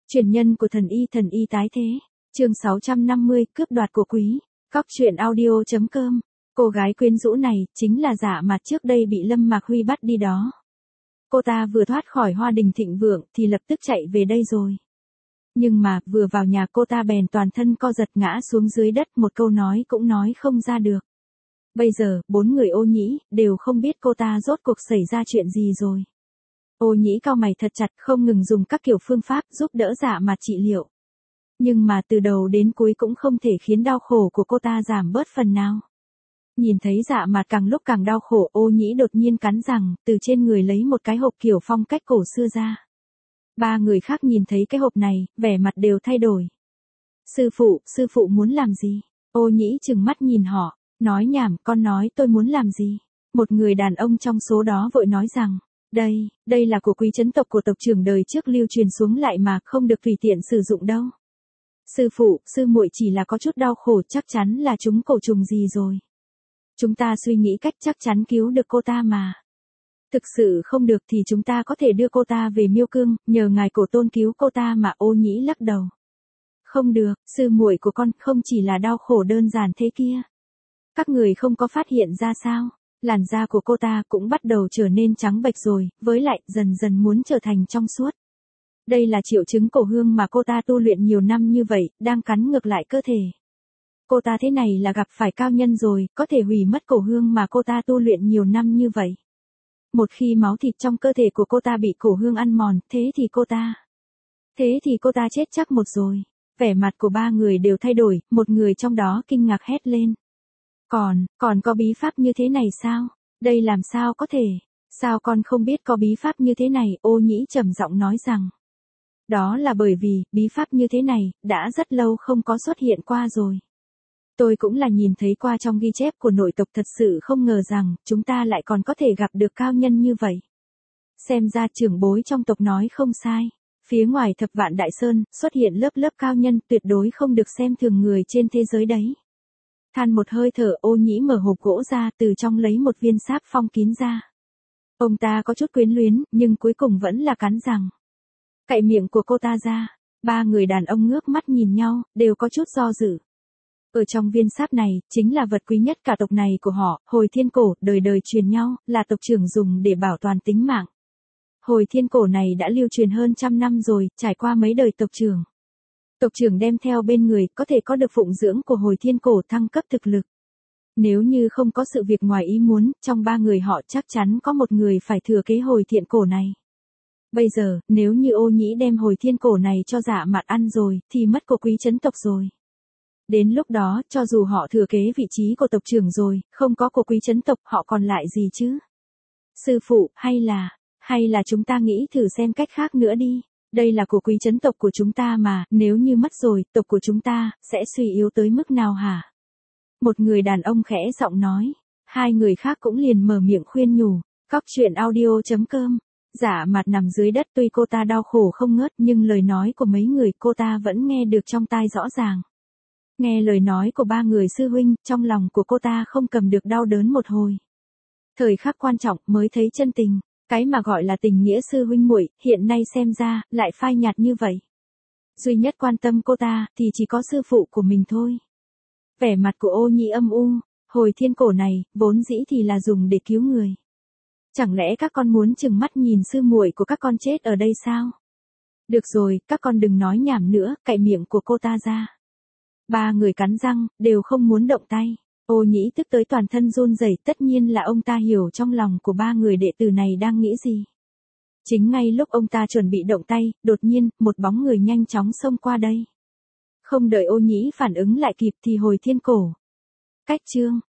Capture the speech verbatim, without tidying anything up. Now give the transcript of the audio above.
Truyền nhân của thần y thần y tái thế. Chương sáu trăm năm mươi, cướp đoạt của quý. Cóc truyện audio chấm com. Cô gái quyến rũ này chính là Dạ Mạt trước đây bị Lâm Mạc Huy bắt đi đó. Cô ta vừa thoát khỏi Hoa Đình thịnh vượng thì lập tức chạy về đây rồi. Nhưng mà vừa vào nhà cô ta bèn toàn thân co giật ngã xuống dưới đất, một câu nói cũng nói không ra được. Bây giờ bốn người Ô Nhĩ đều không biết cô ta rốt cuộc xảy ra chuyện gì rồi. Ô Nhĩ cau mày thật chặt, không ngừng dùng các kiểu phương pháp giúp đỡ Dạ Mạt trị liệu. Nhưng mà từ đầu đến cuối cũng không thể khiến đau khổ của cô ta giảm bớt phần nào. Nhìn thấy Dạ Mạt càng lúc càng đau khổ, Ô Nhĩ đột nhiên cắn răng, từ trên người lấy một cái hộp kiểu phong cách cổ xưa ra. Ba người khác nhìn thấy cái hộp này, vẻ mặt đều thay đổi. Sư phụ, sư phụ muốn làm gì? Ô Nhĩ trừng mắt nhìn họ, nói nhảm, con nói tôi muốn làm gì? Một người đàn ông trong số đó vội nói rằng, đây, đây là của quý trấn tộc của tộc trưởng đời trước lưu truyền xuống lại mà, không được tùy tiện sử dụng đâu. Sư phụ, sư muội chỉ là có chút đau khổ, chắc chắn là trúng cổ trùng gì rồi. Chúng ta suy nghĩ cách chắc chắn cứu được cô ta mà. Thực sự không được thì chúng ta có thể đưa cô ta về Miêu Cương, nhờ ngài cổ tôn cứu cô ta mà. Ô Nhĩ lắc đầu. Không được, sư muội của con không chỉ là đau khổ đơn giản thế kia. Các người không có phát hiện ra sao? Làn da của cô ta cũng bắt đầu trở nên trắng bệch rồi, với lại dần dần muốn trở thành trong suốt. Đây là triệu chứng cổ hương mà cô ta tu luyện nhiều năm như vậy, đang cắn ngược lại cơ thể. Cô ta thế này là gặp phải cao nhân rồi, có thể hủy mất cổ hương mà cô ta tu luyện nhiều năm như vậy. Một khi máu thịt trong cơ thể của cô ta bị cổ hương ăn mòn, thế thì cô ta... Thế thì cô ta chết chắc một rồi. Vẻ mặt của ba người đều thay đổi, một người trong đó kinh ngạc hét lên. Còn, còn có bí pháp như thế này sao? Đây làm sao có thể? Sao con không biết có bí pháp như thế này? Ô Nhĩ trầm giọng nói rằng. Đó là bởi vì, bí pháp như thế này, đã rất lâu không có xuất hiện qua rồi. Tôi cũng là nhìn thấy qua trong ghi chép của nội tộc, thật sự không ngờ rằng, chúng ta lại còn có thể gặp được cao nhân như vậy. Xem ra trưởng bối trong tộc nói không sai. Phía ngoài Thập Vạn Đại Sơn, xuất hiện lớp lớp cao nhân, tuyệt đối không được xem thường người trên thế giới đấy. Than một hơi thở, Ô Nhĩ mở hộp gỗ ra, từ trong lấy một viên sáp phong kín ra. Ông ta có chút quyến luyến, nhưng cuối cùng vẫn là cắn răng. Cạy miệng của cô ta ra. Ba người đàn ông ngước mắt nhìn nhau, đều có chút do dự. Ở trong viên sáp này, chính là vật quý nhất cả tộc này của họ, hồi thiên cổ, đời đời truyền nhau, là tộc trưởng dùng để bảo toàn tính mạng. Hồi thiên cổ này đã lưu truyền hơn trăm năm rồi, trải qua mấy đời tộc trưởng. Tộc trưởng đem theo bên người, có thể có được phụng dưỡng của hồi thiên cổ, thăng cấp thực lực. Nếu như không có sự việc ngoài ý muốn, trong ba người họ chắc chắn có một người phải thừa kế hồi thiên cổ này. Bây giờ, nếu như Ô Nhĩ đem hồi thiên cổ này cho Dạ Mạt ăn rồi, thì mất của quý trấn tộc rồi. Đến lúc đó, cho dù họ thừa kế vị trí của tộc trưởng rồi, không có của quý trấn tộc, họ còn lại gì chứ? Sư phụ, hay là, hay là chúng ta nghĩ thử xem cách khác nữa đi. Đây là của quý trấn tộc của chúng ta mà, nếu như mất rồi, tộc của chúng ta, sẽ suy yếu tới mức nào hả? Một người đàn ông khẽ giọng nói. Hai người khác cũng liền mở miệng khuyên nhủ. Cóc truyện audio chấm com. Dạ Mạt nằm dưới đất, tuy cô ta đau khổ không ngớt, nhưng lời nói của mấy người cô ta vẫn nghe được trong tai rõ ràng. Nghe lời nói của ba người sư huynh, trong lòng của cô ta không cầm được đau đớn một hồi. Thời khắc quan trọng mới thấy chân tình, cái mà gọi là tình nghĩa sư huynh muội, hiện nay xem ra, lại phai nhạt như vậy. Duy nhất quan tâm cô ta, thì chỉ có sư phụ của mình thôi. Vẻ mặt của Ô Nhĩ âm u, hồi thiên cổ này, vốn dĩ thì là dùng để cứu người. Chẳng lẽ các con muốn trừng mắt nhìn sư muội của các con chết ở đây sao? Được rồi, các con đừng nói nhảm nữa, cạy miệng của cô ta ra. Ba người cắn răng, đều không muốn động tay. Ô Nhĩ tức tới toàn thân run rẩy, tất nhiên là ông ta hiểu trong lòng của ba người đệ tử này đang nghĩ gì. Chính ngay lúc ông ta chuẩn bị động tay, đột nhiên, một bóng người nhanh chóng xông qua đây. Không đợi Ô Nhĩ phản ứng lại kịp thì hồi thiên cổ. Cách chương.